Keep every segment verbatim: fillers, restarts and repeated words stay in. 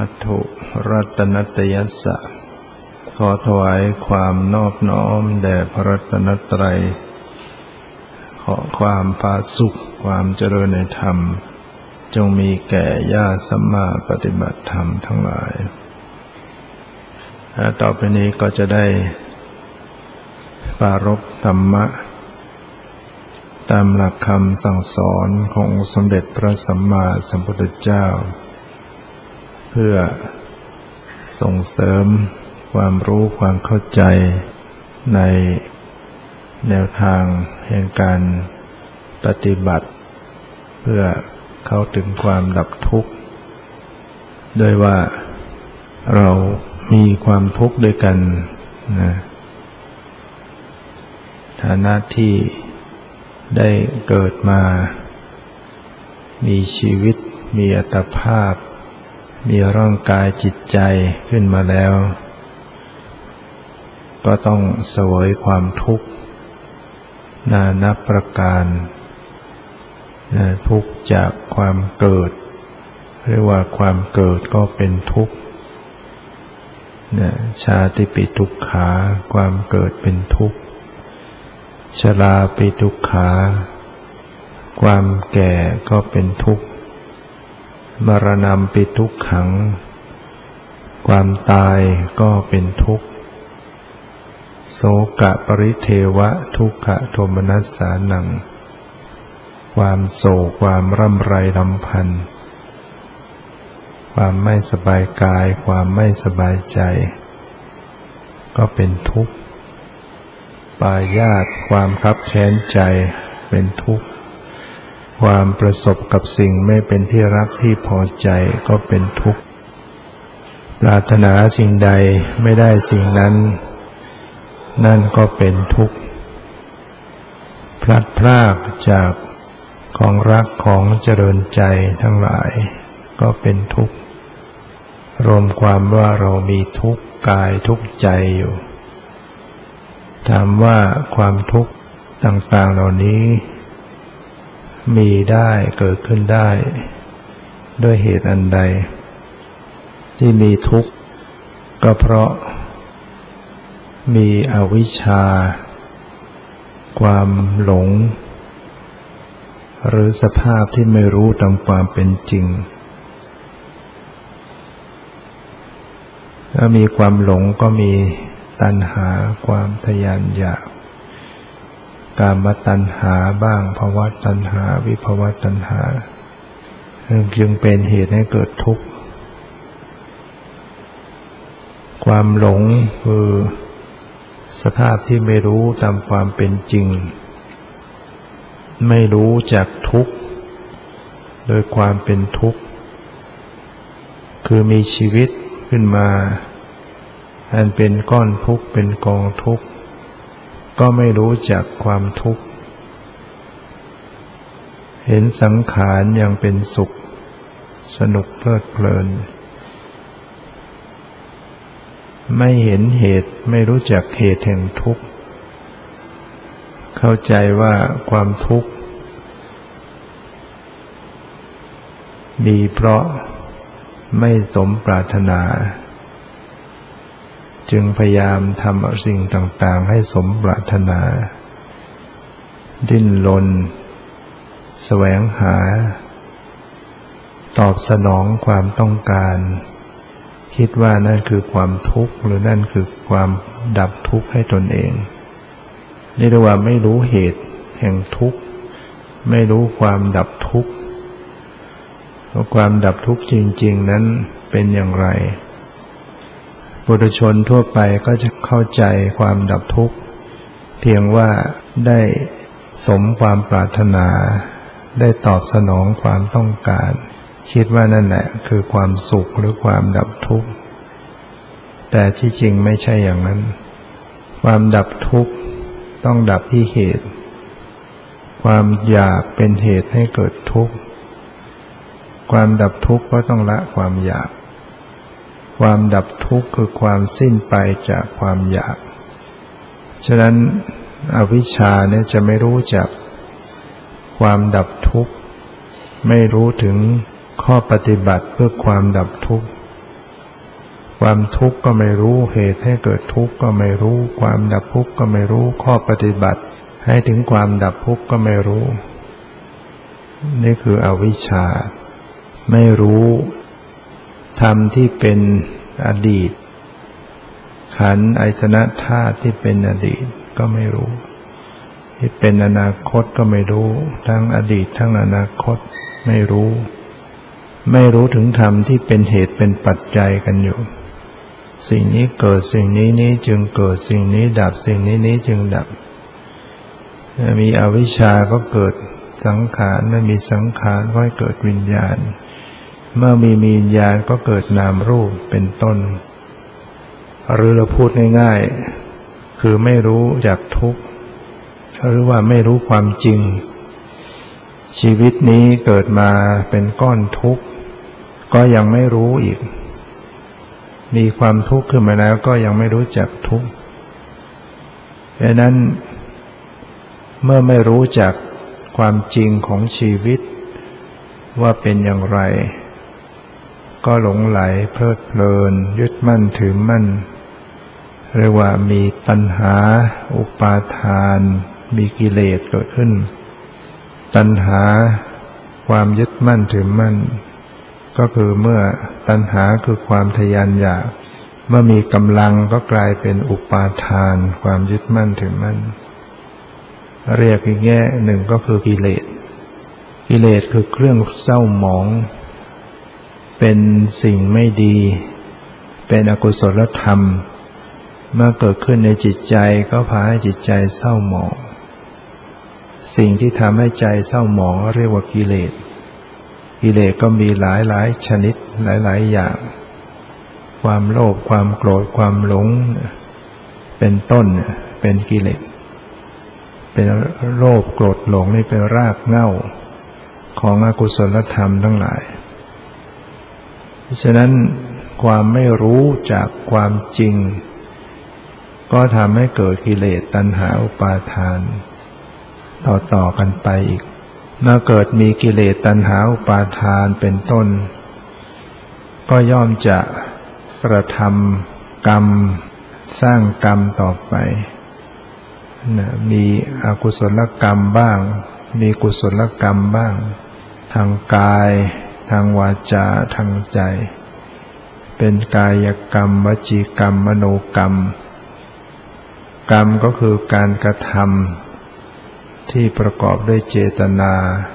มัทธุรัตนัตยัสสะขอถวายความนอบน้อมแด่พระรัตนตรัยขอความผาสุขความเจริญในธรรมจงมีแก่ญาติสัมมาปฏิบัติธรรมทั้งหลายต่อไปนี้ก็จะได้ปรารภธรรมะตามหลักคำสั่งสอนของสมเด็จพระสัมมาสัมพุทธเจ้าเพื่อส่งเสริมความรู้ความเข้าใจในแนวทางแห่งการปฏิบัติเพื่อเข้าถึงความดับทุกข์โดยว่าเรามีความทุกข์ด้วยกันนะฐานะที่ได้เกิดมามีชีวิตมีอัตภาพมีร่างกายจิตใจขึ้นมาแล้วก็ต้องเสวยความทุกข์นานับประการทุกข์จากความเกิดเรียกว่าความเกิดก็เป็นทุกข์ชาติปิทุกขาความเกิดเป็นทุกข์ชราปิทุกขาความแก่ก็เป็นทุกข์มรณะปิทุกขังความตายก็เป็นทุกข์โสกะปริเทวะทุกขโทมนัสสานังความโศกความร่ำไรรำพันความไม่สบายกายความไม่สบายใจก็เป็นทุกข์ปายาสความคับแค้นใจเป็นทุกข์ความประสบกับสิ่งไม่เป็นที่รักที่พอใจก็เป็นทุกข์ปรารถนาสิ่งใดไม่ได้สิ่งนั้นนั่นก็เป็นทุกข์พลัดพรากจากของรักของเจริญใจทั้งหลายก็เป็นทุกข์รวมความว่าเรามีทุกข์กายทุกข์ใจอยู่ถามว่าความทุกข์ต่างๆเหล่านี้มีได้เกิดขึ้นได้ด้วยเหตุอันใดที่มีทุกข์ก็เพราะมีอวิชชาความหลงหรือสภาพที่ไม่รู้ตามความเป็นจริงถ้ามีความหลงก็มีตัณหาความทะยานอยากกามตัณหาบ้างภวตัณหาวิภวตัณหาจึงเป็นเหตุให้เกิดทุกข์ความหลงคือสภาพที่ไม่รู้ตามความเป็นจริงไม่รู้จักทุกข์โดยความเป็นทุกข์คือมีชีวิตขึ้นมาอันเป็นก้อนทุกข์เป็นกองทุกข์ก็ไม่รู้จักความทุกข์เห็นสังขารอย่างเป็นสุขสนุกเพลิดเพลินไม่เห็นเหตุไม่รู้จักเหตุแห่งทุกข์เข้าใจว่าความทุกข์มีเพราะไม่สมปรารถนาจึงพยายามทำสิ่งต่างๆให้สมปรารถนาดิ้นรนแสวงหาตอบสนองความต้องการคิดว่านั่นคือความทุกข์หรือนั่นคือความดับทุกข์ให้ตนเองนี่เรียกว่าไม่รู้เหตุแห่งทุกข์ไม่รู้ความดับทุกข์ว่าความดับทุกข์จริงๆนั้นเป็นอย่างไรปุถุชนทั่วไปก็จะเข้าใจความดับทุกข์เพียงว่าได้สมความปรารถนาได้ตอบสนองความต้องการคิดว่านั่นแหละคือความสุขหรือความดับทุกข์แต่ที่จริงไม่ใช่อย่างนั้นความดับทุกข์ต้องดับที่เหตุความอยากเป็นเหตุให้เกิดทุกข์ความดับทุกข์ก็ต้องละความอยากความดับทุกข์คือความสิ้นไปจากความอยากฉะนั้นอวิชชาเนี่ยจะไม่รู้จักความดับทุกข์ไม่รู้ถึงข้อปฏิบัติเพื่อความดับทุกข์ความทุกข์ก็ไม่รู้เหตุให้เกิดทุกข์ก็ไม่รู้ความดับทุกข์ก็ไม่รู้ข้อปฏิบัติให้ถึงความดับทุกข์ก็ไม่รู้นี่คืออวิชชาไม่รู้ธรรมที่เป็นอดีตขันธ์อายตนะธาตุที่เป็นอดีตก็ไม่รู้ที่เป็นอนาคตก็ไม่รู้ทั้งอดีตทั้งอนาคตไม่รู้ไม่รู้ถึงธรรมที่เป็นเหตุเป็นปัจจัยกันอยู่สิ่งนี้เกิดสิ่งนี้นี้จึงเกิดสิ่งนี้ดับสิ่งนี้นี้จึงดับมีอวิชชาก็เกิดสังขารไม่มีสังขารก็ให้เกิดวิญญาณเมื่อมีวิญญาณก็เกิดนามรูปเป็นต้นหรือเราพูดง่ายๆคือไม่รู้จักทุกข์หรือว่าไม่รู้ความจริงชีวิตนี้เกิดมาเป็นก้อนทุกข์ก็ยังไม่รู้อีกมีความทุกข์ขึ้นมาแล้วก็ยังไม่รู้จักทุกข์เพราะนั้นเมื่อไม่รู้จักความจริงของชีวิตว่าเป็นอย่างไรก็หลงไหลเพลิดเพลินยึดมั่นถือมั่นเรียกว่ามีตัณหาอุปาทานมีกิเลสเกิดขึ้นตัณหาความยึดมั่นถือมั่นก็คือเมื่อตัณหาคือความทยานอยากเมื่อมีกำลังก็กลายเป็นอุปาทานความยึดมั่นถือมั่นเรียกอีกแง่หนึ่งก็คือกิเลสกิเลสคือเครื่องเศร้าหมองเป็นสิ่งไม่ดีเป็นอกุศลธรรมเมื่อเกิดขึ้นในจิตใจก็พาให้จิตใจเศร้าหมองสิ่งที่ทำให้ใจเศร้าหมองเรียกว่ากิเลสกิเลสก็มีหลายหลายชนิดหลายหลายอย่างความโลภความโกรธความหลงเป็นต้นเป็นกิเลสเป็นโลภโกรธหลงนี่เป็นรากเหง้าของอกุศลธรรมทั้งหลายฉะนั้นความไม่รู้จากความจริงก็ทำให้เกิดกิเลสตัณหาอุปาทานต่อๆกันไปอีกเมื่อเกิดมีกิเลสตัณหาอุปาทานเป็นต้นก็ย่อมจะกระทำกรรมสร้างกรรมต่อไปนะมีอกุศลกรรมบ้างมีกุศลกรรมบ้างทางกายทางวาจาทางใจเป็นกายกรรมวจีกรรมมโนกรรมกรรมก็คือการกระทำที่ประกอบด้วยเจตนา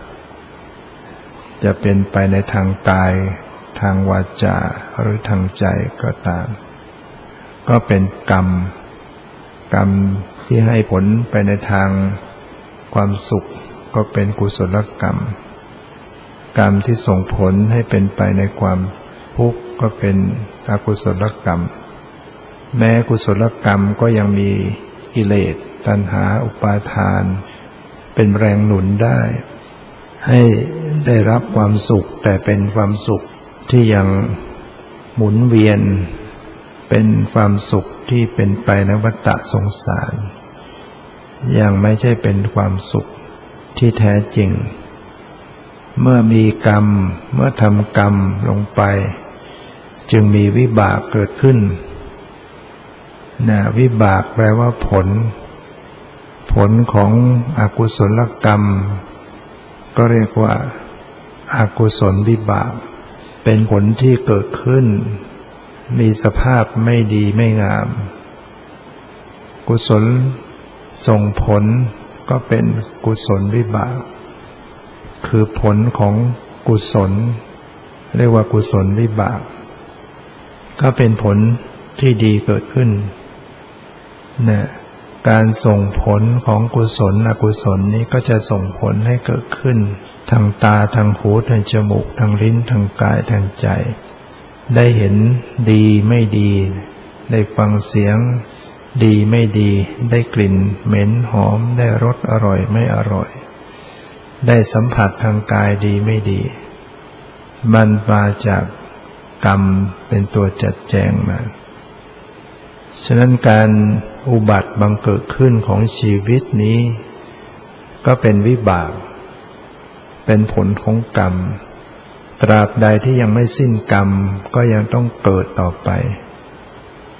จะเป็นไปในทางกายทางวาจาหรือทางใจก็ตามก็เป็นกรรมกรรมที่ให้ผลไปในทางความสุขก็เป็นกุศลกรรมกรรมที่ส่งผลให้เป็นไปในความทุกข์ก็เป็นอกุศลกรรมแม้กุศลกรรมก็ยังมีกิเลสตัณหาอุปาทานเป็นแรงหนุนได้ให้ได้รับความสุขแต่เป็นความสุขที่ยังหมุนเวียนเป็นความสุขที่เป็นไปในวัฏสงสารยังไม่ใช่เป็นความสุขที่แท้จริงเมื่อมีกรรมเมื่อทำกรรมลงไปจึงมีวิบากเกิดขึ้นนะวิบากแปลว่าผลผลของอกุศลกรรมก็เรียกว่าอกุศลวิบากเป็นผลที่เกิดขึ้นมีสภาพไม่ดีไม่งามกุศลส่งผลก็เป็นกุศลวิบากคือผลของกุศลเรียกว่ากุศลวิบากก็เป็นผลที่ดีเกิดขึ้นนะการส่งผลของกุศลอกุศลนี้ก็จะส่งผลให้เกิดขึ้นทางตาทางหูทางจมูกทางลิ้นทางกายทางใจได้เห็นดีไม่ดีได้ฟังเสียงดีไม่ดีได้กลิ่นเหม็นหอมได้รสอร่อยไม่อร่อยได้สัมผัสทางกายดีไม่ดีมันมาจากกรรมเป็นตัวจัดแจงมาฉะนั้นการอุบัติบังเกิดขึ้นของชีวิตนี้ก็เป็นวิบากเป็นผลของกรรมตราบใดที่ยังไม่สิ้นกรรมก็ยังต้องเกิดต่อไป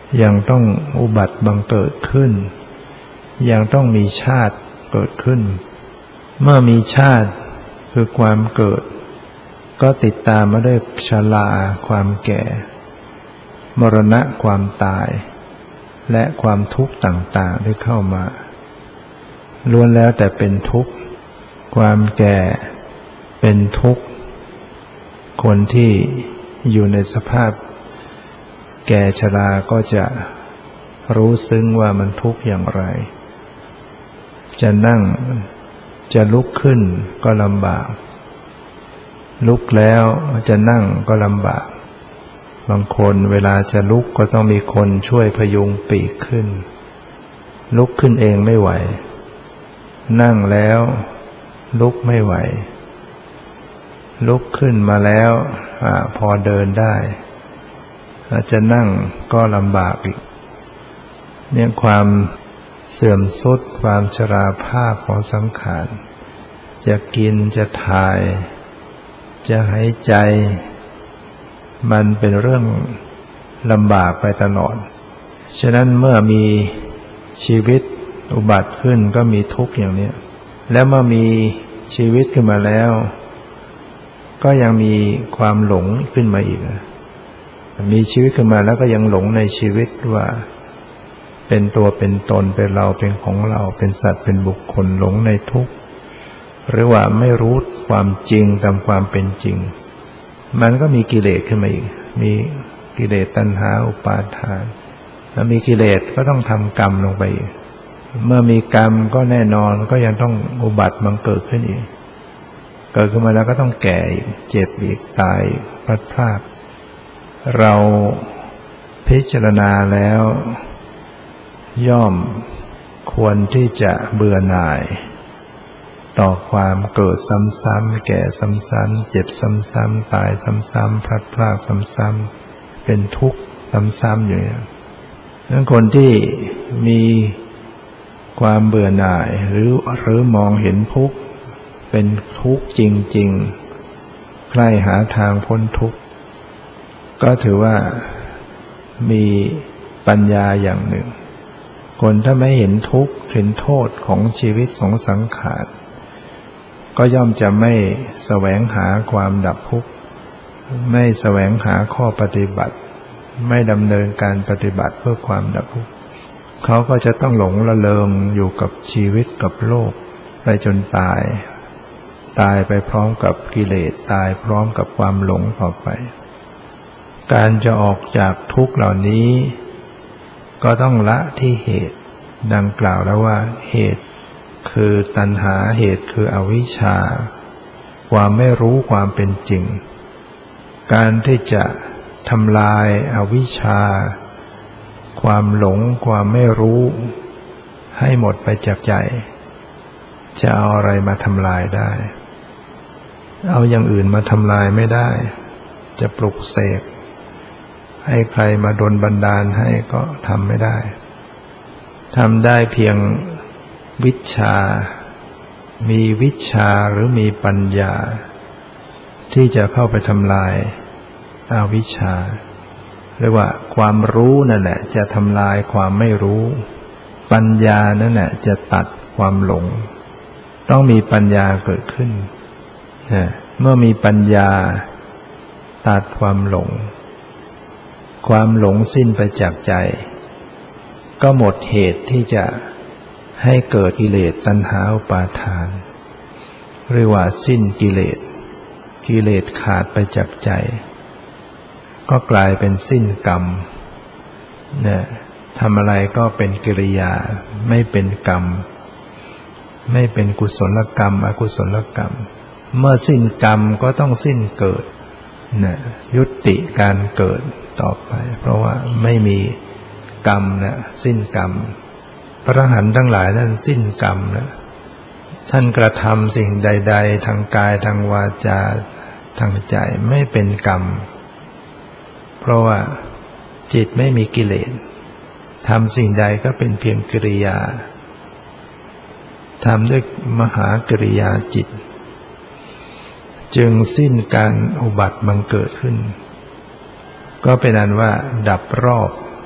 ยังต้องอุบัติบังเกิดขึ้นยังต้องมีชาติเกิดขึ้นเมื่อมีชาติคือความเกิดก็ติดตามมาด้วยชราความแก่มรณะความตายและความทุกข์ต่างๆที่เข้ามาล้วนแล้วแต่เป็นทุกข์ความแก่เป็นทุกข์คนที่อยู่ในสภาพแก่ชราก็จะรู้ซึ้งว่ามันทุกข์อย่างไรจะนั่งจะลุกขึ้นก็ลำบากลุกแล้วจะนั่งก็ลำบากบางคนเวลาจะลุกก็ต้องมีคนช่วยพยุงปีกขึ้นลุกขึ้นเองไม่ไหวนั่งแล้วลุกไม่ไหวลุกขึ้นมาแล้วอ่าพอเดินได้อาจจะนั่งก็ลำบากอีกเนี่ยความเสื่อมทรุดความชราภาพของสังขารจะกินจะถ่ายจะหายใจมันเป็นเรื่องลำบากไปตลอดฉะนั้นเมื่อมีชีวิตอุบัติขึ้นก็มีทุกข์อย่างนี้แล้วเมื่อมีชีวิตขึ้นมาแล้วก็ยังมีความหลงขึ้นมาอีกมีชีวิตขึ้นมาแล้วก็ยังหลงในชีวิตว่าเป็นตัวเป็นตนเป็นเราเป็นของเราเป็นสัตว์เป็นบุคคลหลงในทุกข์หรือว่าไม่รู้ความจริงตามความเป็นจริงมันก็มีกิเลสขึ้นมาอีกมีกิเลสตัณหาอุปาทานถ้ามีกิเลสก็ต้องทำกรรมลงไปอีกเมื่อมีกรรมก็แน่นอนก็ยังต้องอุบัติบังเกิดขึ้นอีกเกิดขึ้นมาแล้วก็ต้องแก่อีกเจ็บอีกตายอีกพลัดพรากเราพิจารณาแล้วย่อมควรที่จะเบื่อหน่ายต่อความเกิดซ้ำๆแก่ซ้ำๆเจ็บซ้ำๆตายซ้ำๆพลัดพรากซ้ำๆเป็นทุกข์ซ้ำๆอยู่เนี่ยดังคนที่มีความเบื่อหน่ายหรือหรือมองเห็นทุกข์เป็นทุกข์จริงๆใคร่หาทางพ้นทุกข์ก็ถือว่ามีปัญญาอย่างหนึ่งคนถ้าไม่เห็นทุกข์เห็นโทษของชีวิตของสังขารก็ย่อมจะไม่แสวงหาความดับทุกข์ไม่แสวงหาข้อปฏิบัติไม่ดำเนินการปฏิบัติเพื่อความดับทุกข์เขาก็จะต้องหลงระเริงอยู่กับชีวิตกับโลกไปจนตายตายไปพร้อมกับกิเลสตายพร้อมกับความหลงต่อไปการจะออกจากทุกข์เหล่านี้ก็ต้องละที่เหตุดังกล่าวแล้วว่าเหตุคือตัณหาเหตุคืออวิชชาความไม่รู้ความเป็นจริงการที่จะทำลายอวิชชาความหลงความไม่รู้ให้หมดไปจากใจจะเอาอะไรมาทำลายได้เอาอย่างอื่นมาทำลายไม่ได้จะปลุกเสกให้ใครมาดลบันดาลให้ก็ทำไม่ได้ทำได้เพียงวิชชามีวิชาหรือมีปัญญาที่จะเข้าไปทำลายอวิชชาเรียกว่าความรู้นั่นแหละจะทำลายความไม่รู้ปัญญานั่นแหละจะตัดความหลงต้องมีปัญญาเกิดขึ้นเมื่อมีปัญญาตัดความหลงความหลงสิ้นไปจากใจก็หมดเหตุที่จะให้เกิดกิเลสตัณหาอุปาทานเรียกว่าสิ้นกิเลสกิเลสขาดไปจากใจก็กลายเป็นสิ้นกรรมเนี่ยทำอะไรก็เป็นกิริยาไม่เป็นกรรมไม่เป็นกุศลกรรมอกุศลกรรมเมื่อสิ้นกรรมก็ต้องสิ้นเกิดเนี่ยยุติการเกิดต่อไปเพราะว่าไม่มีกรรมนะสิ้นกรรมพระอรหันต์ทั้งหลายนั้นสิ้นกรรมนะท่านกระทำสิ่งใดๆทางกายทางวาจาทางใจไม่เป็นกรรมเพราะว่าจิตไม่มีกิเลสทำสิ่งใดก็เป็นเพียงกิริยาทำด้วยมหากริยาจิตจึงสิ้นการอุบัติบังเกิดขึ้นก็เป็นอันว่าดับรอบ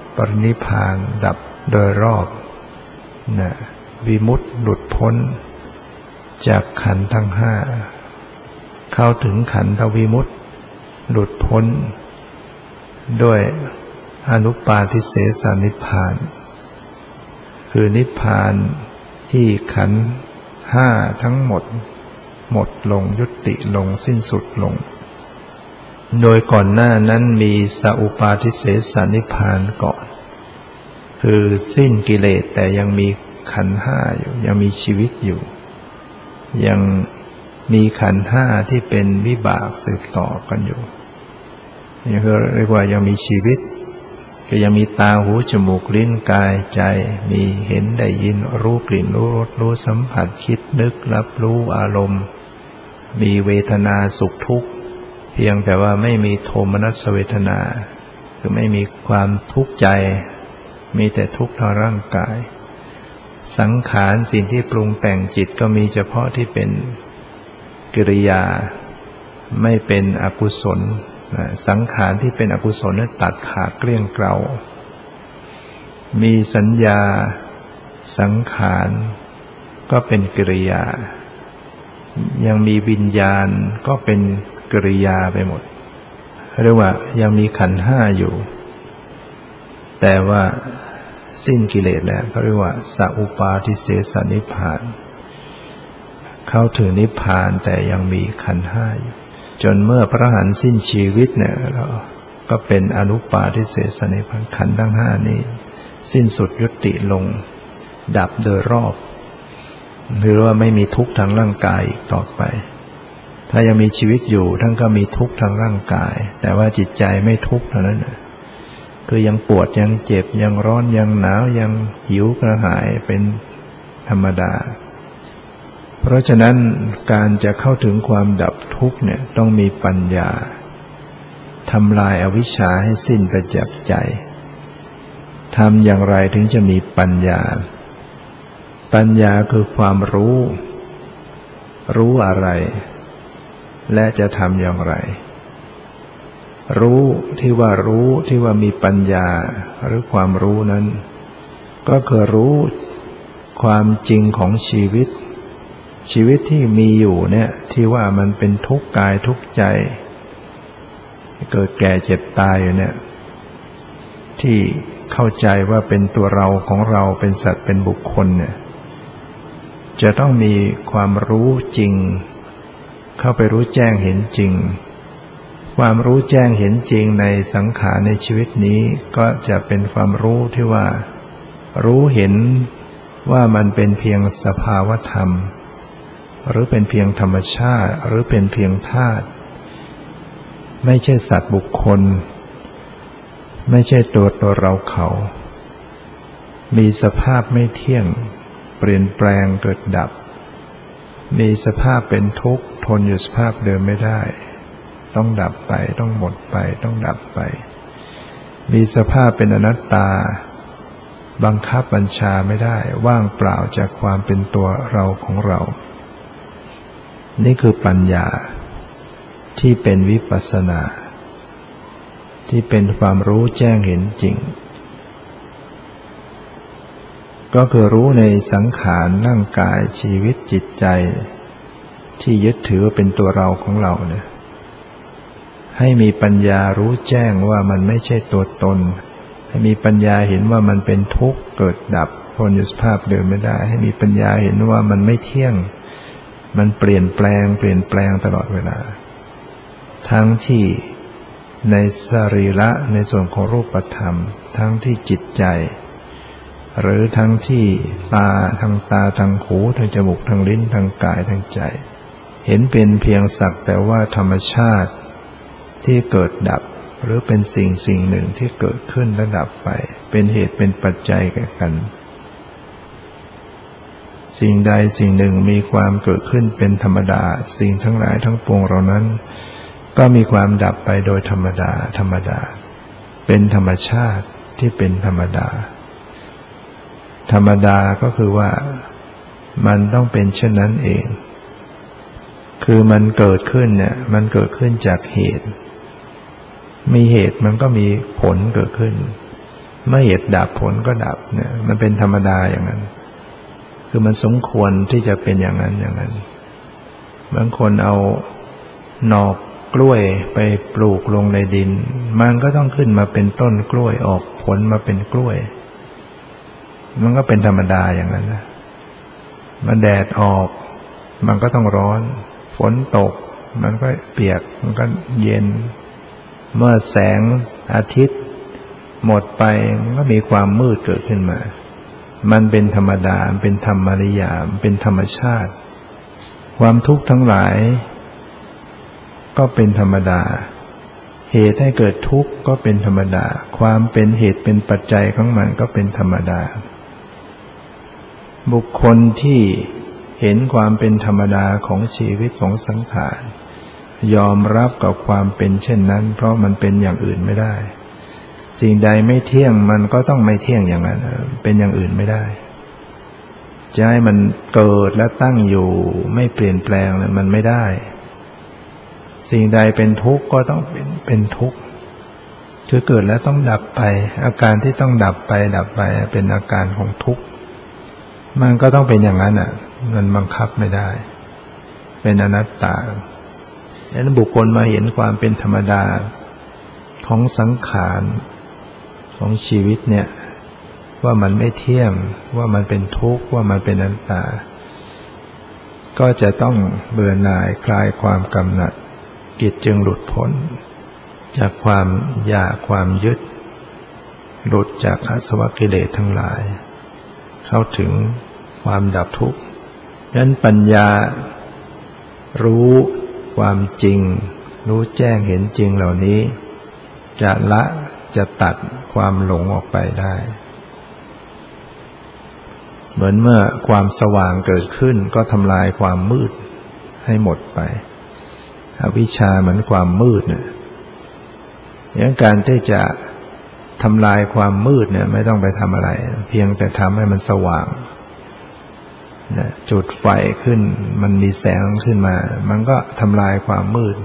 ปรินิพพานดับโดยรอบนะวิมุตติหลุดพ้นจากขันธ์ทั้งห้าเข้าถึงขันธวิมุตติหลุดพ้นด้วยอนุปาทิเสสนิพพานคือนิพพานที่ขันธ์ห้าทั้งหมดหมดลงยุติลงสิ้นสุดลงโดยก่อนหน้านั้นมีสัพปาทิเสสนิพพานก่อนคือสิ้นกิเลสแต่ยังมีขันธ์ห้าอยู่ยังมีชีวิตอยู่ยังมีขันธ์ห้าที่เป็นวิบากสืบต่อกันอยู่นี่คือเรียกว่ายังมีชีวิตก็ยังมีตาหูจมูกลิ้นกายใจมีเห็นได้ยินรู้กลิ่นรู้รสรู้สัมผัสคิดนึกรับรู้อารมณ์มีเวทนาสุขทุกข์เพียงแต่ว่าไม่มีโทมนัสเวทนาคือไม่มีความทุกข์ใจมีแต่ทุกข์ทางร่างกายสังขารสิ่งที่ปรุงแต่งจิตก็มีเฉพาะที่เป็นกิริยาไม่เป็นอกุศลสังขารที่เป็นอกุศลนั้นตัดขาดเกลี้ยงเกลามีสัญญาสังขารก็เป็นกิริยายังมีวิญญาณก็เป็นกิริยาไปหมดเรียกว่ายังมีขันธ์ห้าอยู่แต่ว่าสิ้นกิเลสแล้วเขาเรียกว่าสัพปาทิเสสนิพพานเข้าถึงนิพพานแต่ยังมีขันธ์ห้าอยู่จนเมื่อพระอรหันต์สิ้นชีวิตเนี่ยก็เป็นอนุปาทิเสสนิพพานขันธ์ทั้งห้านี้สิ้นสุดยุติลงดับโดยรอบหรือว่าไม่มีทุกข์ทางร่างกายอีกต่อไปถ้ายังมีชีวิตอยู่ท่านก็มีทุกข์ทางร่างกายแต่ว่าจิตใจไม่ทุกข์เท่านั้นคือยังปวดยังเจ็บยังร้อนยังหนาวยังหิวกระหายเป็นธรรมดาเพราะฉะนั้นการจะเข้าถึงความดับทุกข์เนี่ยต้องมีปัญญาทำลายอวิชชาให้สิ้นไปจากใจทำอย่างไรถึงจะมีปัญญาปัญญาคือความรู้รู้อะไรและจะทำอย่างไรรู้ที่ว่ารู้ที่ว่ามีปัญญาหรือความรู้นั้นก็คือรู้ความจริงของชีวิตชีวิตที่มีอยู่เนี่ยที่ว่ามันเป็นทุกข์กายทุกข์ใจเกิดแก่เจ็บตายอยู่เนี่ยที่เข้าใจว่าเป็นตัวเราของเราเป็นสัตว์เป็นบุคคลเนี่ยจะต้องมีความรู้จริงเข้าไปรู้แจ้งเห็นจริงความรู้แจ้งเห็นจริงในสังขารในชีวิตนี้ก็จะเป็นความรู้ที่ว่ารู้เห็นว่ามันเป็นเพียงสภาวธรรมหรือเป็นเพียงธรรมชาติหรือเป็นเพียงธาตุไม่ใช่สัตว์บุคคลไม่ใช่ตัวตัวเราเขามีสภาพไม่เที่ยงเปลี่ยนแปลงเกิดดับมีสภาพเป็นทุกข์ทนอยู่สภาพเดิมไม่ได้ต้องดับไปต้องหมดไปต้องดับไปมีสภาพเป็นอนัตตาบังคับบัญชาไม่ได้ว่างเปล่าจากความเป็นตัวเราของเรานี่คือปัญญาที่เป็นวิปัสสนาที่เป็นความรู้แจ้งเห็นจริงก็คือรู้ในสังขารร่างกายชีวิตจิตใจที่ยึดถือว่าเป็นตัวเราของเราเนี่ยให้มีปัญญารู้แจ้งว่ามันไม่ใช่ตัวตนให้มีปัญญาเห็นว่ามันเป็นทุกข์เกิดดับทนอยู่สภาพเดิมไม่ได้ให้มีปัญญาเห็นว่ามันไม่เที่ยงมันเปลี่ยนแปลงเปลี่ยนแปลงตลอดเวลาทั้งที่ในสรีระในส่วนของรูปธรรมทั้งที่จิตใจหรือทั้งที่ตาทางตาทางหูทางจมูกทางลิ้นทางกายทางใจเห็นเป็นเพียงสักแต่ว่าธรรมชาติที่เกิดดับหรือเป็นสิ่งสิ่งหนึ่งที่เกิดขึ้นและดับไปเป็นเหตุเป็นปัจจัยแก่กันสิ่งใดสิ่งหนึ่งมีความเกิดขึ้นเป็นธรรมดาสิ่งทั้งหลายทั้งปวงเหล่านั้นก็มีความดับไปโดยธรรมดาธรรมดาเป็นธรรมชาติที่เป็นธรรมดาธรรมดาก็คือว่ามันต้องเป็นเช่นนั้นเองคือมันเกิดขึ้นเนี่ยมันเกิดขึ้นจากเหตุมีเหตุมันก็มีผลเกิดขึ้นเมื่อเหตุดับผลก็ดับเนี่ยมันเป็นธรรมดาอย่างนั้นคือมันสมควรที่จะเป็นอย่างนั้นอย่างนั้นบางคนเอาหน่อกล้วยไปปลูกลงในดินมันก็ต้องขึ้นมาเป็นต้นกล้วยออกผลมาเป็นกล้วยมันก็เป็นธรรมดาอย่างนั้นนะมันแดดออกมันก็ต้องร้อนฝนตกมันก็เปียกมันก็เย็นเมื่อแสงอาทิตย์หมดไปมันก็มีความมืดเกิดขึ้นมามันเป็นธรรมดาเป็นธรรมริยามเป็นธรรมชาติความทุกข์ทั้งหลายก็เป็นธรรมดาเหตุให้เกิดทุกข์ก็เป็นธรรมดาความเป็นเหตุเป็นปัจจัยของมันก็เป็นธรรมดาบุคคลที่เห็นความเป็นธรรมดาของชีวิตของสังขารยอมรับกับความเป็นเช่นนั้นเพราะมันเป็นอย่างอื่นไม่ได้สิ่งใดไม่เที่ยงมันก็ต้องไม่เที่ยงอย่างนั้นเป็นอย่างอื่นไม่ได้จะให้มันเกิดและตั้งอยู่ไม่เปลี่ยนแปลงมันไม่ได้สิ่งใดเป็นทุกข์ก็ต้องเป็นเป็นทุกข์คือเกิดแล้วต้องดับไปอาการที่ต้องดับไปดับไปเป็นอาการของทุกข์มันก็ต้องเป็นอย่างนั้นอ่ะมันบังคับไม่ได้เป็นอนัตตาดังนั้นบุคคลมาเห็นความเป็นธรรมดาของสังขารของชีวิตเนี่ยว่ามันไม่เที่ยงว่ามันเป็นทุกข์ว่ามันเป็นอนัตตาก็จะต้องเบื่อหน่ายคลายความกำหนัดจิตจึงหลุดพ้นจากความอยากความยึดหลุดจากอาสวะกิเลสทั้งหลายเข้าถึงความดับทุกข์ดังนั้นปัญญารู้ความจริงรู้แจ้งเห็นจริงเหล่านี้จะละจะตัดความหลงออกไปได้เหมือนเมื่อความสว่างเกิดขึ้นก็ทำลายความมืดให้หมดไปอวิชชาเหมือนความมืดเนี่ยอย่างการที่จะทำลายความมืดเนี่ยไม่ต้องไปทำอะไรเพียงแต่ทำให้มันสว่างจุดไฟขึ้นมันมีแสงขึ้นมามันก็ทำลายความมืด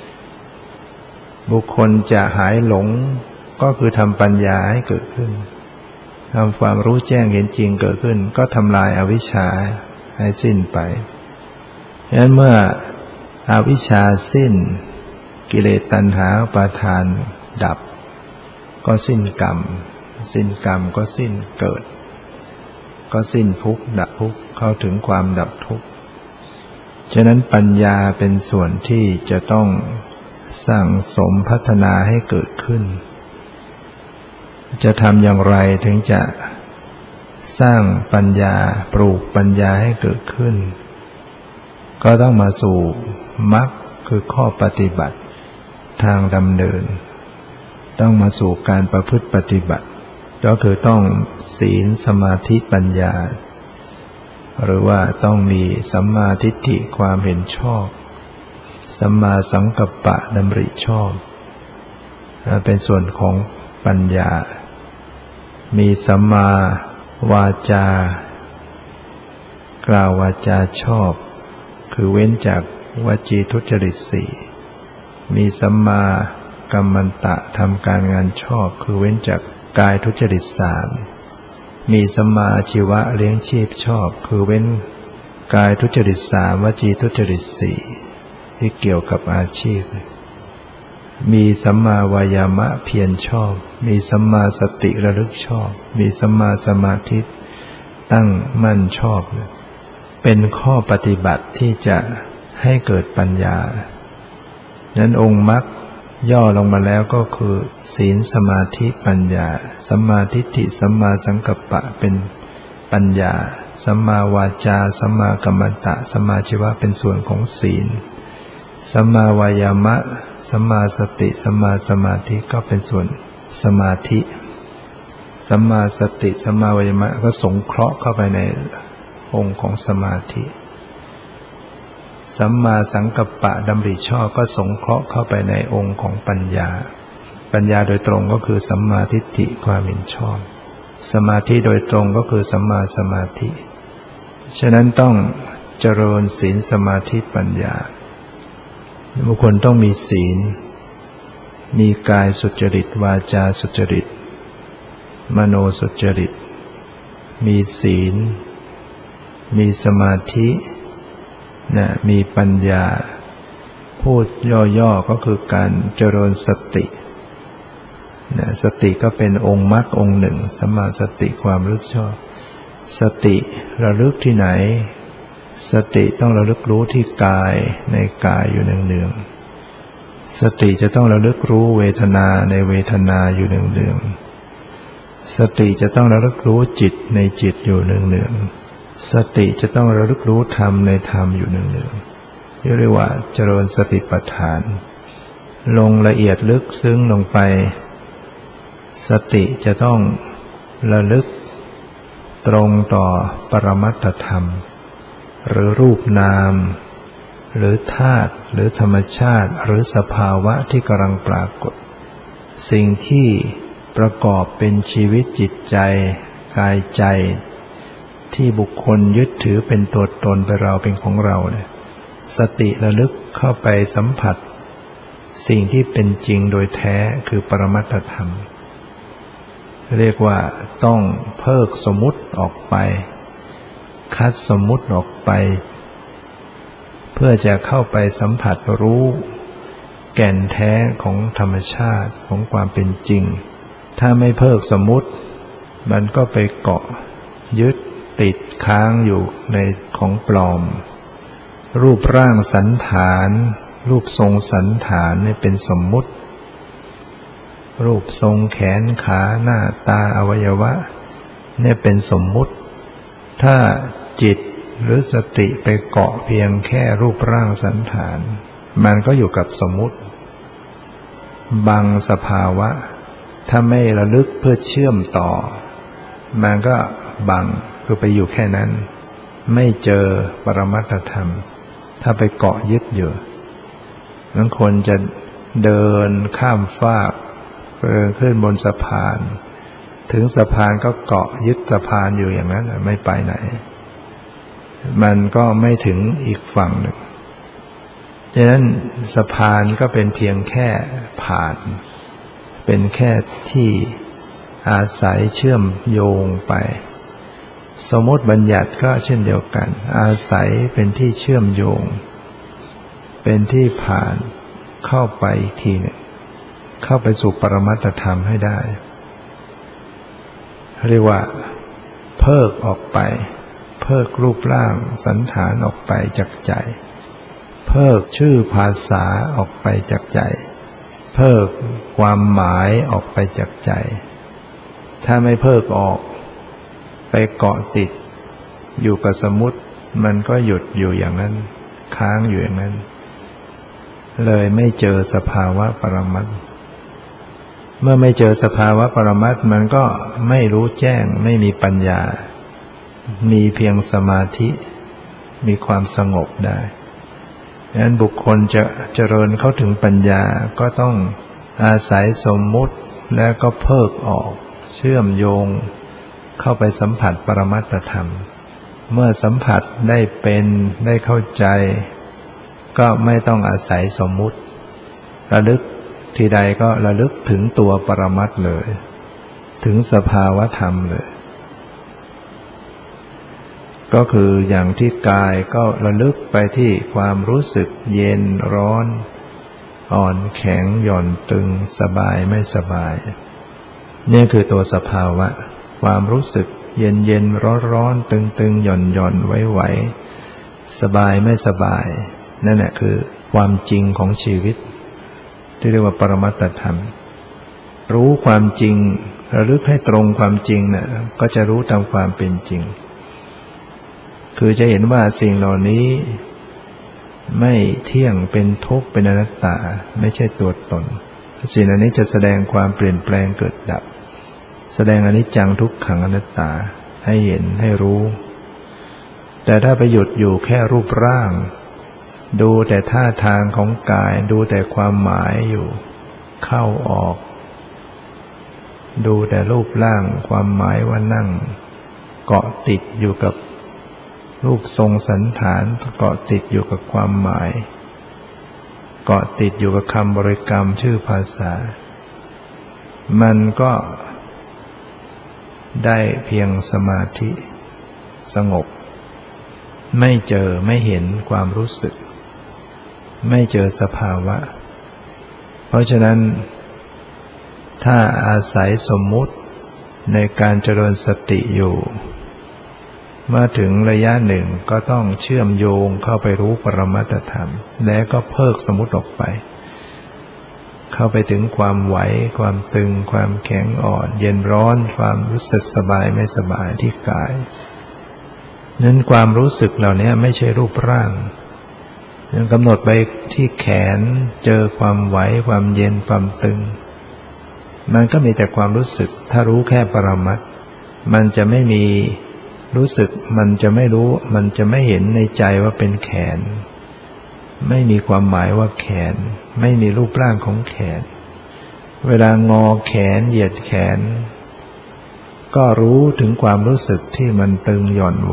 บุคคลจะหายหลงก็คือทำปัญญาให้เกิดขึ้นทำความรู้แจ้งเห็นจริงเกิดขึ้นก็ทำลายอวิชชาให้สิ้นไปฉะนั้นเมื่ออวิชชาสิ้นกิเลสตัณหาอุปาทานดับก็สิ้นกรรมสิ้นกรรมก็สิ้นเกิดก็สิ้นทุกข์ดับทุกข์เข้าถึงความดับทุกข์ฉะนั้นปัญญาเป็นส่วนที่จะต้องสั่งสมพัฒนาให้เกิดขึ้นจะทำอย่างไรถึงจะสร้างปัญญาปลูกปัญญาให้เกิดขึ้นก็ต้องมาสู่มรรคคือข้อปฏิบัติทางดำเนินต้องมาสู่การประพฤติปฏิบัติก็คือต้องศีลสมาธิปัญญาหรือว่าต้องมีสัมมาทิฏฐิความเห็นชอบสัมมาสังกัปปะดำริชอบเป็นส่วนของปัญญามีสัมมาวาจากล่าววาจาชอบคือเว้นจากวจีทุจริตสี่มีสัมมากัมมันตะทำการงานชอบคือเว้นจากกายทุจริตสามมีสัมมาอาชีวะเลี้ยงชีพชอบคือเว้นกายทุจริตสามวจีทุจริตสี่ที่เกี่ยวกับอาชีพมีสัมมาวายามะเพียรชอบมีสัมมาสติระลึกชอบมีสัมมาสมาธิตั้งมั่นชอบเป็นข้อปฏิบัติที่จะให้เกิดปัญญานั้นองค์มรรคย่อลงมาแล้วก็คือศีลสมาธิปัญญาสัมมาทิฏฐิสัมมาสังกัปปะเป็นปัญญาสัมมาวาจาสัมมากัมมันตะสัมมาชีวะเป็นส่วนของศีลสัมมาวายามะสัมมาสติสัมมาสมาธิก็เป็นส่วนสมาธิสัมมาสติสัมมาวายามะก็สงเคราะห์เข้าไปในองค์ของสมาธิสัมมาสังกัปปะดำริชอบก็สงเคราะห์เข้าไปในองค์ของปัญญาปัญญาโดยตรงก็คือสัมมาทิฏฐิความเห็นชอบสมาธิโดยตรงก็คือสัมมาสมาธิฉะนั้นต้องเจริญศีลสมาธิปัญญาบุคคลต้องมีศีลมีกายสุจริตวาจาสุจริตมโนสุจริตมีศีลมีสมาธินะมีปัญญาพูดย่อๆก็คือการเจริญสตินะสติก็เป็นองค์มรรคองค์หนึ่งสัมมาสติความรู้ชอบสติระลึกที่ไหนสติต้องระลึกรู้ที่กายในกายอยู่เนืองๆสติจะต้องระลึกรู้เวทนาในเวทนาอยู่เนืองๆสติจะต้องระลึกรู้จิตในจิตอยู่เนืองๆสติจะต้องระลึกรู้ธรรมในธรรมอยู่เนืองๆเรียกว่าเจริญสติปัฏฐานลงละเอียดลึกซึ้งลงไปสติจะต้องระลึกตรงต่อปรมัตถธรรมหรือรูปนามหรือธาตุหรือธรรมชาติหรือสภาวะที่กำลังปรากฏสิ่งที่ประกอบเป็นชีวิตจิตใจกายใจที่บุคคลยึดถือเป็นตัวตนเป็นเราเป็นของเราเนี่ยสติระลึกเข้าไปสัมผัสสิ่งที่เป็นจริงโดยแท้คือปรมัตถธรรมเรียกว่าต้องเพิกสมมุติออกไปคัดสมมุติออกไปเพื่อจะเข้าไปสัมผัสรู้แก่นแท้ของธรรมชาติของความเป็นจริงถ้าไม่เพิกสมมุติมันก็ไปเกาะยึดติดค้างอยู่ในของปลอมรูปร่างสันฐานรูปทรงสันฐานนี่เป็นสมมุติรูปทรงแขนขาหน้าตาอวัยวะนี่เป็นสมมุติถ้าจิตหรือสติไปเกาะเพียงแค่รูปร่างสันฐานมันก็อยู่กับสมมุติบังสภาวะถ้าไม่ระลึกเพื่อเชื่อมต่อมันก็บังคือไปอยู่แค่นั้นไม่เจอปรมัตถธรรมถ้าไปเกาะยึดอยู่บางคนจะเดินข้ามฟากเดินขึ้นบนสะพานถึงสะพานก็เกาะยึดสะพานอยู่อย่างนั้นไม่ไปไหนมันก็ไม่ถึงอีกฝั่งหนึ่งดังนั้นสะพานก็เป็นเพียงแค่ผ่านเป็นแค่ที่อาศัยเชื่อมโยงไปสมมติบัญญัติก็เช่นเดียวกันอาศัยเป็นที่เชื่อมโยงเป็นที่ผ่านเข้าไปอีกทีหนึ่งเข้าไปสู่ปรมัตถธรรมให้ได้เรียกว่าเพิกออกไปเพิกรูปร่างสันฐานออกไปจากใจเพิกชื่อภาษาออกไปจากใจเพิกความหมายออกไปจากใจถ้าไม่เพิกออกไปเกาะติดอยู่กับสมมุติมันก็หยุดอยู่อย่างนั้นค้างอยู่อย่างนั้นเลยไม่เจอสภาวะปรมัตถ์เมื่อไม่เจอสภาวะปรมัตถ์มันก็ไม่รู้แจ้งไม่มีปัญญามีเพียงสมาธิมีความสงบได้ดังนั้นบุคคลจะเจริญเข้าถึงปัญญาก็ต้องอาศัยสมมุติแล้วก็เพิกออกเชื่อมโยงเข้าไปสัมผัสปรมัตถธรรมเมื่อสัมผัสได้เป็นได้เข้าใจก็ไม่ต้องอาศัยสมมุติระลึกทีใดก็ระลึกถึงตัวปรมัตถ์เลยถึงสภาวะธรรมเลยก็คืออย่างที่กายก็ระลึกไปที่ความรู้สึกเย็นร้อนอ่อนแข็งหย่อนตึงสบายไม่สบายนี่คือตัวสภาวะความรู้สึกเย็นเย็นร้อนร้อนตึงตึงหย่อนหย่อนไหวไหวสบายไม่สบายนั่นแหละคือความจริงของชีวิตที่เรียกว่าปรมัตถธรรมรู้ความจริงระลึกให้ตรงความจริงน่ะก็จะรู้ตามความเป็นจริงคือจะเห็นว่าสิ่งเหล่านี้ไม่เที่ยงเป็นทุกข์เป็นอนัตตาไม่ใช่ตัวตนสิ่งเหล่านี้จะแสดงความเปลี่ยนแปลงเกิดดับแสดงอนิจจังทุกขังอนัตตาให้เห็นให้รู้แต่ถ้าไปหยุดอยู่แค่รูปร่างดูแต่ท่าทางของกายดูแต่ความหมายอยู่เข้าออกดูแต่รูปร่างความหมายว่านั่งเกาะติดอยู่กับรูปทรงสันฐานเกาะติดอยู่กับความหมายเกาะติดอยู่กับคำบริกรรมชื่อภาษามันก็ได้เพียงสมาธิสงบไม่เจอไม่เห็นความรู้สึกไม่เจอสภาวะเพราะฉะนั้นถ้าอาศัยสมมุติในการเจริญสติอยู่เมื่อถึงระยะหนึ่งก็ต้องเชื่อมโยงเข้าไปรู้ปรมัตถธรรมแล้วก็เพิกสมมุติออกไปเข้าไปถึงความไหวความตึงความแข็งอ่อนเย็นร้อนความรู้สึกสบายไม่สบายที่กายนั้นความรู้สึกเหล่านี้ไม่ใช่รูปร่างยังกำหนดไปที่แขนเจอความไหวความเย็นความตึงมันก็มีแต่ความรู้สึกถ้ารู้แค่ปรมัตถ์มันจะไม่มีรู้สึกมันจะไม่รู้มันจะไม่เห็นในใจว่าเป็นแขนไม่มีความหมายว่าแขนไม่มีรูปร่างของแขนเวลางอแขนเหยียดแขนก็รู้ถึงความรู้สึกที่มันตึงหย่อนไหว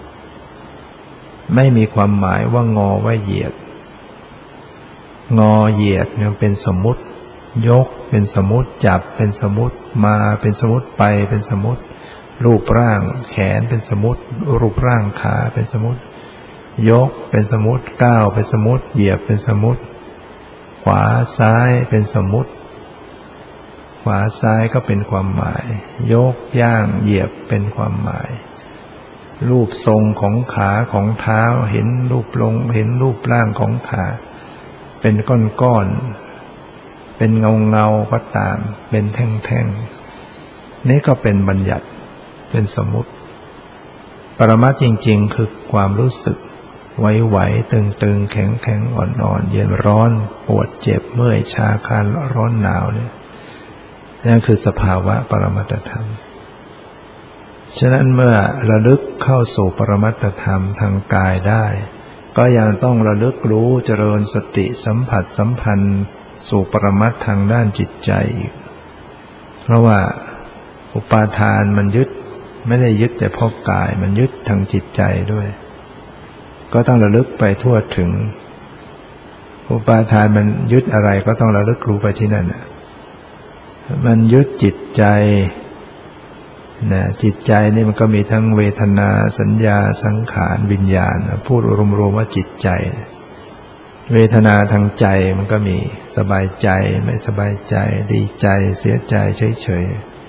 ไม่มีความหมายว่างอว่าเหยียดงอเหยียดเนี่ยเป็นสมมุติยกเป็นสมมุติจับเป็นสมมุติมาเป็นสมมุติไปเป็นสมมุติรูปร่างแขนเป็นสมมุติรูปร่างขาเป็นสมมุติยกเป็นสมมุติก้าวเป็นสมมุติเหยียบเป็นสมมุติขวาซ้ายเป็นสมมุติขวาซ้ายก็เป็นความหมายยกย่างเหยียบเป็นความหมายรูปทรงของขาของเท้าเห็นรูปลงเห็นรูปร่างของขาเป็นก้อนๆเป็นเงาเงาก็ตามเป็นแท่งๆนี่ก็เป็นบัญญัติเป็นสมมุติปรมัตถ์จริงๆคือความรู้สึกไหวๆตึงๆแข็งๆอ่อนๆเย็นร้อนปวดเจ็บเมื่อยชาคาร้อนหนาวเนี่ยนั่นคือสภาวะปรมัตถธรรมฉะนั้นเมื่อระลึกเข้าสู่ปรมัตถธรรมทางกายได้ก็ยังต้องระลึกรู้เจริญสติสัมผัสสัมพันธ์สู่ปรมัตถ์ทางด้านจิตใจเพราะว่าอุปาทานมันยึดไม่ได้ยึดแต่เพราะกายมันยึดทางจิตใจด้วยก็ต้องระลึกไปทั่วถึงอุปาทานมันยึดอะไรก็ต้องระลึกรู้ไปที่นั่นน่ะมันยึดจิตใจนะจิตใจนี่มันก็มีทั้งเวทนาสัญญาสังขารวิญญาณพูดรวมๆว่าจิตใจเวทนาทางใจมันก็มีสบายใจไม่สบายใจดีใจเสียใจเฉย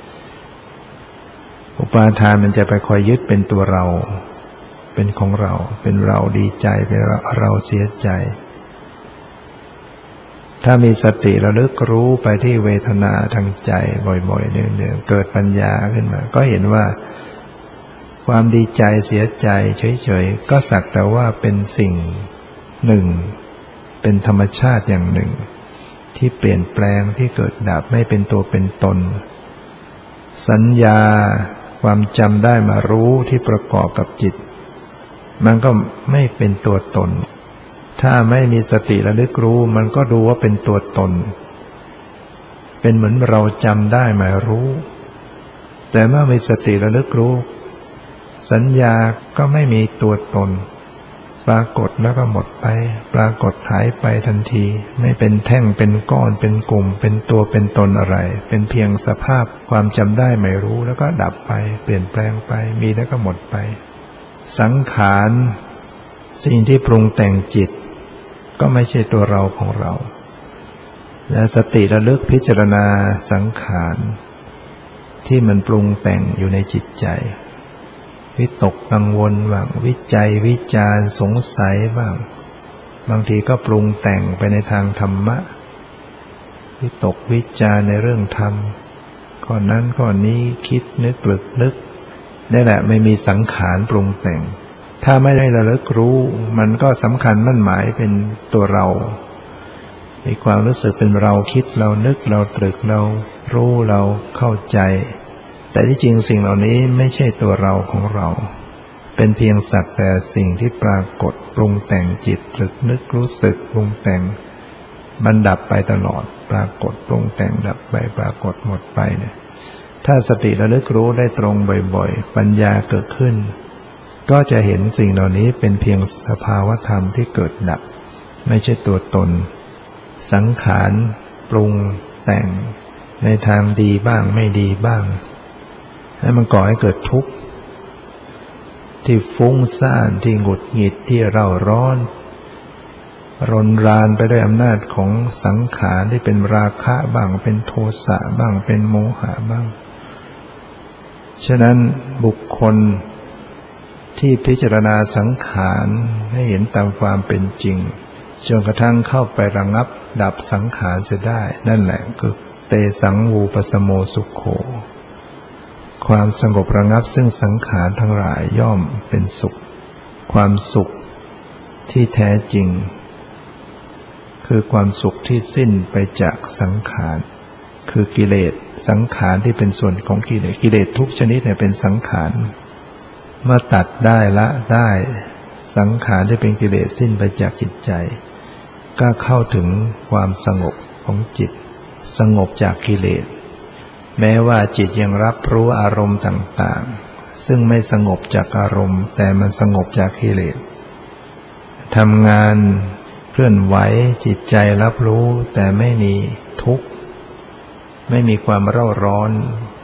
ๆอุปาทานมันจะไปคอยยึดเป็นตัวเราเป็นของเราเป็นเราดีใจเป็นเราเราเสียใจถ้ามีสติระลึกรู้ไปที่เวทนาทางใจบ่อยๆเนืองๆเกิดปัญญาขึ้นมาก็เห็นว่าความดีใจเสียใจเฉยๆก็สักแต่ว่าเป็นสิ่งหนึ่งเป็นธรรมชาติอย่างหนึ่งที่เปลี่ยนแปลงที่เกิดดับไม่เป็นตัวเป็นตนสัญญาความจำได้มารู้ที่ประกอบกับจิตมันก็ไม่เป็นตัวตนถ้าไม่มีสติระลึกรู้มันก็ดูว่าเป็นตัวตนเป็นเหมือนเราจำได้หมายรู้แต่เมื่อมีสติระลึกรู้สัญญาก็ไม่มีตัวตนปรากฏแล้วก็หมดไปปรากฏหายไปทันทีไม่เป็นแท่งเป็นก้อนเป็นกลุ่มเป็นตัวเป็นตนอะไรเป็นเพียงสภาพความจำได้หมายรู้แล้วก็ดับไปเปลี่ยนแปลงไปมีแล้วก็หมดไปสังขารสิ่งที่ปรุงแต่งจิตก็ไม่ใช่ตัวเราของเราและสติระลึกพิจารณาสังขารที่มันปรุงแต่งอยู่ในจิตใจวิตกกังวลบ้างวิจัยวิจารสงสัยบ้างบางทีก็ปรุงแต่งไปในทางธรรมะวิตกวิจารในเรื่องธรรมข้อนั้นข้อนี้คิดนึกตรึกนึกนี่แหละไม่มีสังขารปรุงแต่งถ้าไม่ได้ระลึกรู้มันก็สำคัญมั่นหมายเป็นตัวเรามีความรู้สึกเป็นเราคิดเรานึกเราตรึกเรารู้เราเข้าใจแต่ที่จริงสิ่งเหล่านี้ไม่ใช่ตัวเราของเราเป็นเพียงสักแต่สิ่งที่ปรากฏปรุงแต่งจิตตรึกนึกรู้สึกปรุงแต่งมันดับไปตลอดปรากฏปรุงแต่งดับไปปรากฏหมดไปเนี่ยถ้าสติระลึกรู้ได้ตรงบ่อยๆปัญญาเกิดขึ้นก็จะเห็นสิ่งเหล่านี้เป็นเพียงสภาวธรรมที่เกิดดับไม่ใช่ตัวตนสังขารปรุงแต่งในทางดีบ้างไม่ดีบ้างให้มันก่อให้เกิดทุกข์ที่ฟุ้งซ่านที่หงุดหงิดที่เร่าร้อนรนรานไปด้วยอำนาจของสังขารที่เป็นราคะบ้างเป็นโทสะบ้างเป็นโมหะบ้างฉะนั้นบุคคลที่พิจารณาสังขารให้เห็นตามความเป็นจริงจนกระทั่งเข้าไประงับดับสังขารเสียได้นั่นแหละคือเตสังวูปสโมสุขโขความสงบระงับซึ่งสังขารทั้งหลายย่อมเป็นสุขความสุขที่แท้จริงคือความสุขที่สิ้นไปจากสังขารคือกิเลสสังขารที่เป็นส่วนของกิเลสกิเลสทุกชนิดเนี่ยเป็นสังขารเมื่อตัดได้ละได้สังขารที่เป็นกิเลสสิ้นไปจากจิตใจก็เข้าถึงความสงบของจิตสงบจากกิเลสแม้ว่าจิตยังรับรู้อารมณ์ต่างๆซึ่งไม่สงบจากอารมณ์แต่มันสงบจากกิเลสทำงานเคลื่อนไหวจิตใจรับรู้แต่ไม่มีทุกข์ไม่มีความเร่าร้อน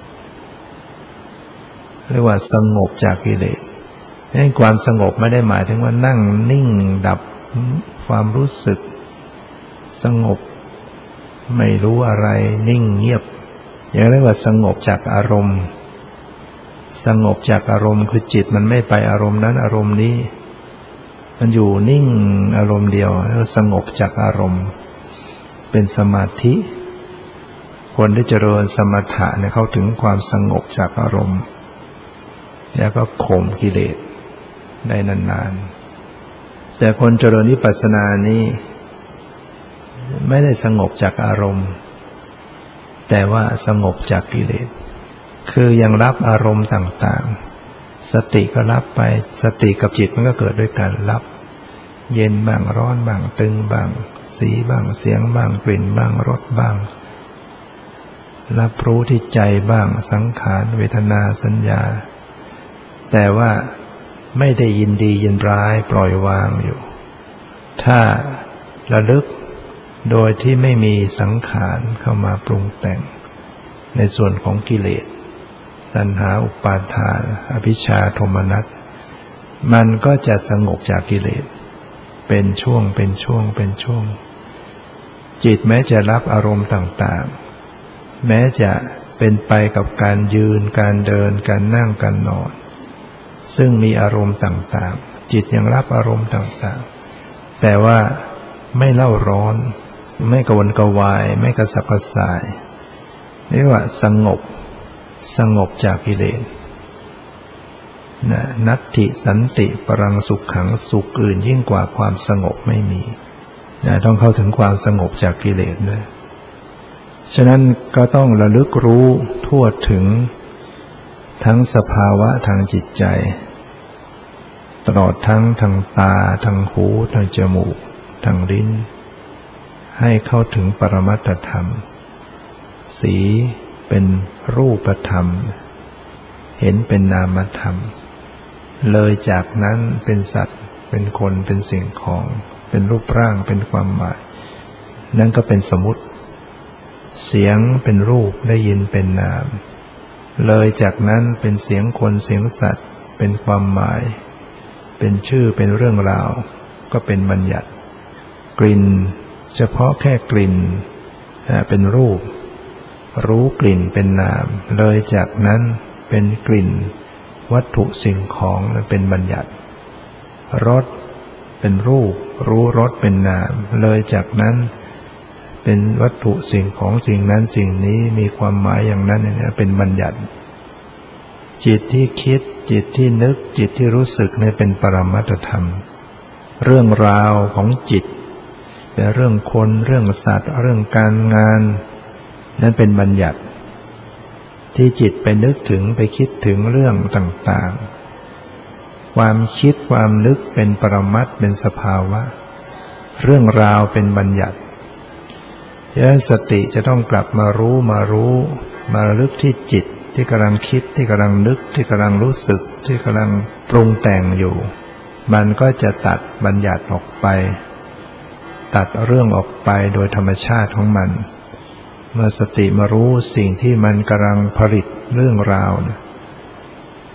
เรียกว่าสงบจากกิเลสนั่นความสงบไม่ได้หมายถึงว่านั่งนิ่งดับความรู้สึกสงบไม่รู้อะไรนิ่งเงียบอย่างเรียกว่าสงบจากอารมณ์สงบจากอารมณ์คือจิตมันไม่ไปอารมณ์นั้นอารมณ์นี้มันอยู่นิ่งอารมณ์เดียวแล้วสงบจากอารมณ์เป็นสมาธิคนที่เจริญสมถะเนี่ยเข้าถึงความสงบจากอารมณ์แล้วก็ข่มกิเลสได้นานๆแต่คนเจริญวิปัสสนานี้ไม่ได้สงบจากอารมณ์แต่ว่าสงบจากกิเลสคือยังรับอารมณ์ต่างๆสติก็รับไปสติกับจิตมันก็เกิดด้วยการรับเย็นบ้างร้อนบ้างตึงบ้างสีบ้างเสียงบ้างกลิ่นบ้างรสบ้างรับรู้ที่ใจบ้างสังขารเวทนาสัญญาแต่ว่าไม่ได้ยินดียินร้ายปล่อยวางอยู่ถ้าระลึกโดยที่ไม่มีสังขารเข้ามาปรุงแต่งในส่วนของกิเลสตัณหาอุปาทานอภิชฌาโทมนัสมันก็จะสงบจากกิเลสเป็นช่วงเป็นช่วงเป็นช่วงจิตแม้จะรับอารมณ์ต่างๆแม้จะเป็นไปกับการยืนการเดินการนั่งการนอนซึ่งมีอารมณ์ต่างๆจิตยังรับอารมณ์ต่างๆแต่ว่าไม่เล่าร้อนไม่กระวนกระวายไม่กระสับกระส่ายเรียกว่าสงบสงบจากกิเลสนะนัตถิสันติปรังสุขขังสุขอื่นยิ่งกว่าความสงบไม่มีนะต้องเข้าถึงความสงบจากกิเลสด้วยฉะนั้นก็ต้องระลึกรู้ทั่วถึงทั้งสภาวะทางจิตใจตลอดทั้งทางตาทางหูทางจมูกทางลิ้นให้เข้าถึงปรมัตถธรรมสีเป็นรูปธรรมเห็นเป็นนามธรรมเลยจากนั้นเป็นสัตว์เป็นคนเป็นสิ่งของเป็นรูปร่างเป็นความหมายนั่นก็เป็นสมมุติเสียงเป็นรูปได้ยินเป็นนามเลยจากนั้นเป็นเสียงคนเสียงสัตว์เป็นความหมายเป็นชื่อเป็นเรื่องราวก็เป็นบัญญัติกลิ่นเฉพาะแค่กลิ่นเป็นรูปรู้กลิ่นเป็นนามเลยจากนั้นเป็นกลิ่นวัตถุสิ่งของเป็นบัญญัติรสเป็นรูปรู้รสเป็นนามเลยจากนั้นเป็นวัตถุสิ่งของสิ่งนั้นสิ่งนี้มีความหมายอย่างนั้นเนี่ยเป็นบัญญัติจิตที่คิดจิตที่นึกจิตที่รู้สึกเนี่ยเป็นปรมัตถธรรมเรื่องราวของจิตเป็นเรื่องคนเรื่องสัตว์เรื่องการงานนั้นเป็นบัญญัติที่จิตไปนึกถึงไปคิดถึงเรื่องต่างๆความคิดความนึกเป็นปรมัตถ์เป็นสภาวะเรื่องราวเป็นบัญญัติฉะนั้นสติจะต้องกลับมารู้มารู้มาระลึกที่จิตที่กำลังคิดที่กำลังนึกที่กำลังรู้สึกที่กำลังปรุงแต่งอยู่มันก็จะตัดบัญญัติออกไปตัดเรื่องออกไปโดยธรรมชาติของมันเมื่อสติมารู้สิ่งที่มันกำลังผลิตเรื่องราว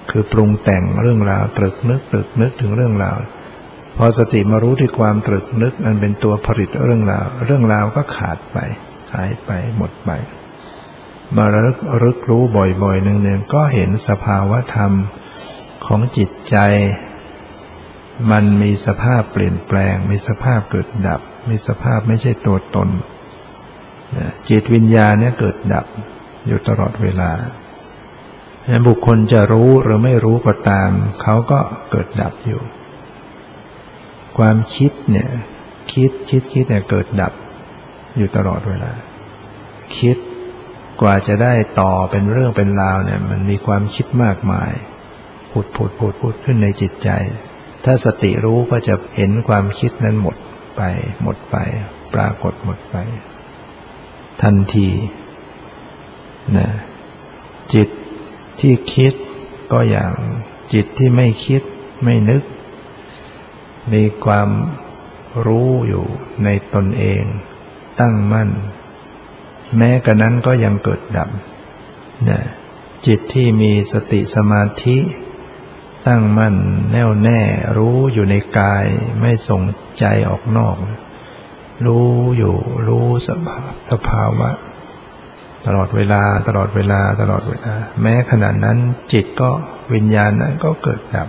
คือปรุงแต่งเรื่องราวตรึกนึกตรึกนึกถึงเรื่องราวพอสติมารู้ที่ความตรึกนึกอันเป็นตัวผลิตเรื่องราวเรื่องราวก็ขาดไปหายไปหมดไปมารึกรึกรู้บ่อยๆหนึ่งๆก็เห็นสภาวะธรรมของจิตใจมันมีสภาพเปลี่ยนแปลงมีสภาพเกิดดับมีสภาพไม่ใช่ตัวตนจิตวิญญาณเนี่ยเกิดดับอยู่ตลอดเวลาบุคคลจะรู้หรือไม่รู้ก็ตามเขาก็เกิดดับอยู่ความคิดเนี่ยคิดคิดคิดเนี่ยเกิดดับอยู่ตลอดเวลาคิดกว่าจะได้ต่อเป็นเรื่องเป็นราวเนี่ยมันมีความคิดมากมายผุดผุดผุดผุดขึ้นในจิตใจถ้าสติรู้ก็จะเห็นความคิดนั้นหมดไปหมดไปปรากฏหมดไปทันทีนะจิตที่คิดก็อย่างจิตที่ไม่คิดไม่นึกมีความรู้อยู่ในตนเองตั้งมั่นแม้กระนั้นก็ยังเกิดดับนะจิตที่มีสติสมาธิตั้งมั่นแน่วแน่รู้อยู่ในกายไม่ส่งใจออกนอกรู้อยู่รู้สภาพสภาวะตลอดเวลาตลอดเวลาตลอดเวลาแม้ขณะนั้นจิตก็วิญญาณนั้นก็เกิดดับ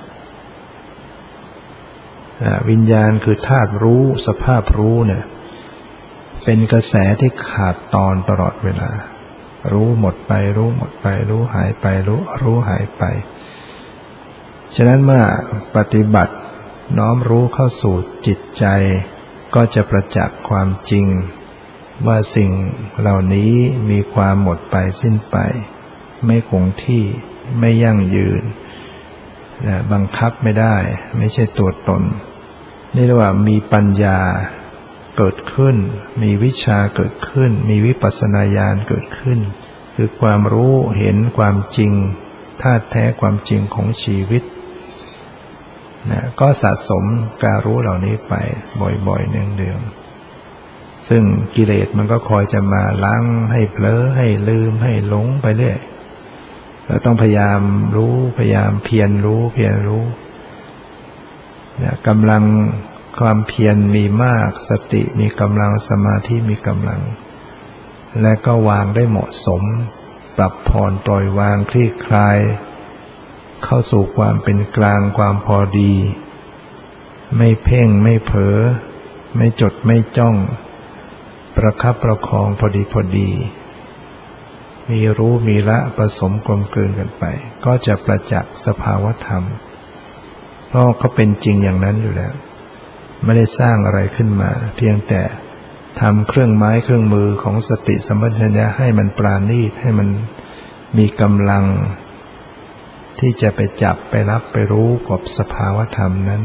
วิญญาณคือธาตุรู้สภาพรู้เนี่ยเป็นกระแสที่ขาดตอนตลอดเวลารู้หมดไปรู้หมดไปรู้หายไปรู้รู้หายไปฉะนั้นเมื่อปฏิบัติน้อมรู้เข้าสู่จิตใจก็จะประจักษ์ความจริงว่าสิ่งเหล่านี้มีความหมดไปสิ้นไปไม่คงที่ไม่ยั่งยืนและบังคับไม่ได้ไม่ใช่ตัวตนนี่เรียกว่ามีปัญญาเกิดขึ้นมีวิชาเกิดขึ้นมีวิปัสสนาญาณเกิดขึ้นคือความรู้เห็นความจริงธาตุแท้ความจริงของชีวิตนะก็สะสมการรู้เหล่านี้ไปบ่อยๆเนืองๆซึ่งกิเลสมันก็คอยจะมาล้างให้เผลอให้ลืมให้หลงไปเรื่อยเราต้องพยายามรู้พยายามเพียรรู้เพียรรู้นะกำลังความเพียรมีมากสติมีกำลังสมาธิมีกำลังและก็วางได้เหมาะสมปรับผ่อนปล่อยวางคลี่คลายเข้าสู่ความเป็นกลางความพอดีไม่เพ่งไม่เผลอไม่จดไม่จ้องประคับประคองพอดีพอดีมีรู้มีละผสมกลมกลืนกันไปก็จะประจักษ์สภาวธรรมเพราะเขาเป็นจริงอย่างนั้นอยู่แล้วไม่ได้สร้างอะไรขึ้นมาเพียงแต่ทำเครื่องไม้เครื่องมือของสติสัมปชัญญะให้มันปราณีตให้มันมีกำลังที่จะไปจับไปรับไปรู้กับสภาวธรรมนั้น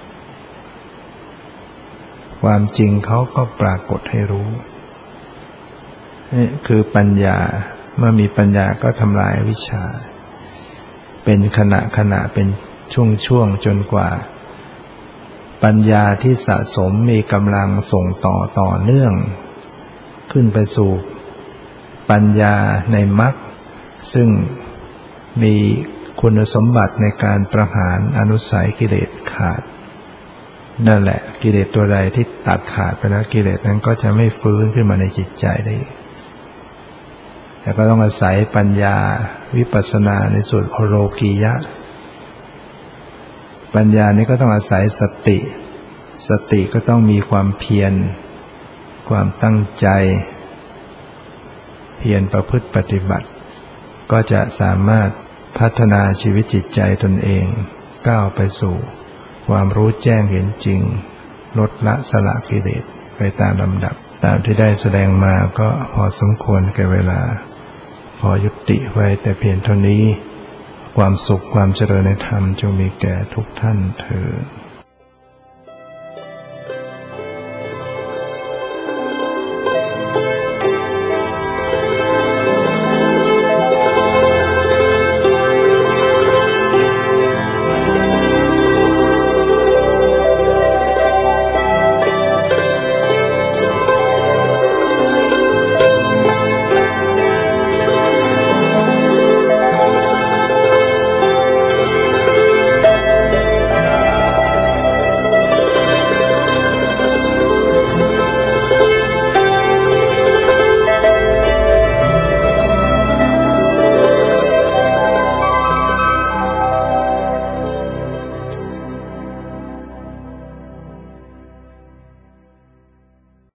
ความจริงเขาก็ปรากฏให้รู้นี่คือปัญญาเมื่อมีปัญญาก็ทำลายอวิชชาเป็นขณะขณะเป็นช่วงช่วงจนกว่าปัญญาที่สะสมมีกำลังส่งต่อต่อเนื่องขึ้นไปสู่ปัญญาในมรรคซึ่งมีคุณสมบัติในการประหารอนุสัยกิเลสขาดนั่นแหละกิเลสตัวใดที่ตัดขาดไปแล้วกิเลสนั้นก็จะไม่ฟื้นขึ้นมาในจิตใจได้แต่ก็ต้องอาศัยปัญญาวิปัสสนาในส่วนโอโลกียะปัญญานี้ก็ต้องอาศัยสติสติก็ต้องมีความเพียรความตั้งใจเพียรประพฤติปฏิบัติก็จะสามารถพัฒนาชีวิตจิตใจตนเองก้าวไปสู่ความรู้แจ้งเห็นจริงลดละสละกิเลสไปตามลำดับตามที่ได้แสดงมาก็พอสมควรแก่เวลาพอยุติไว้แต่เพียงเท่านี้ความสุขความเจริญในธรรมจงมีแก่ทุกท่านเทอญ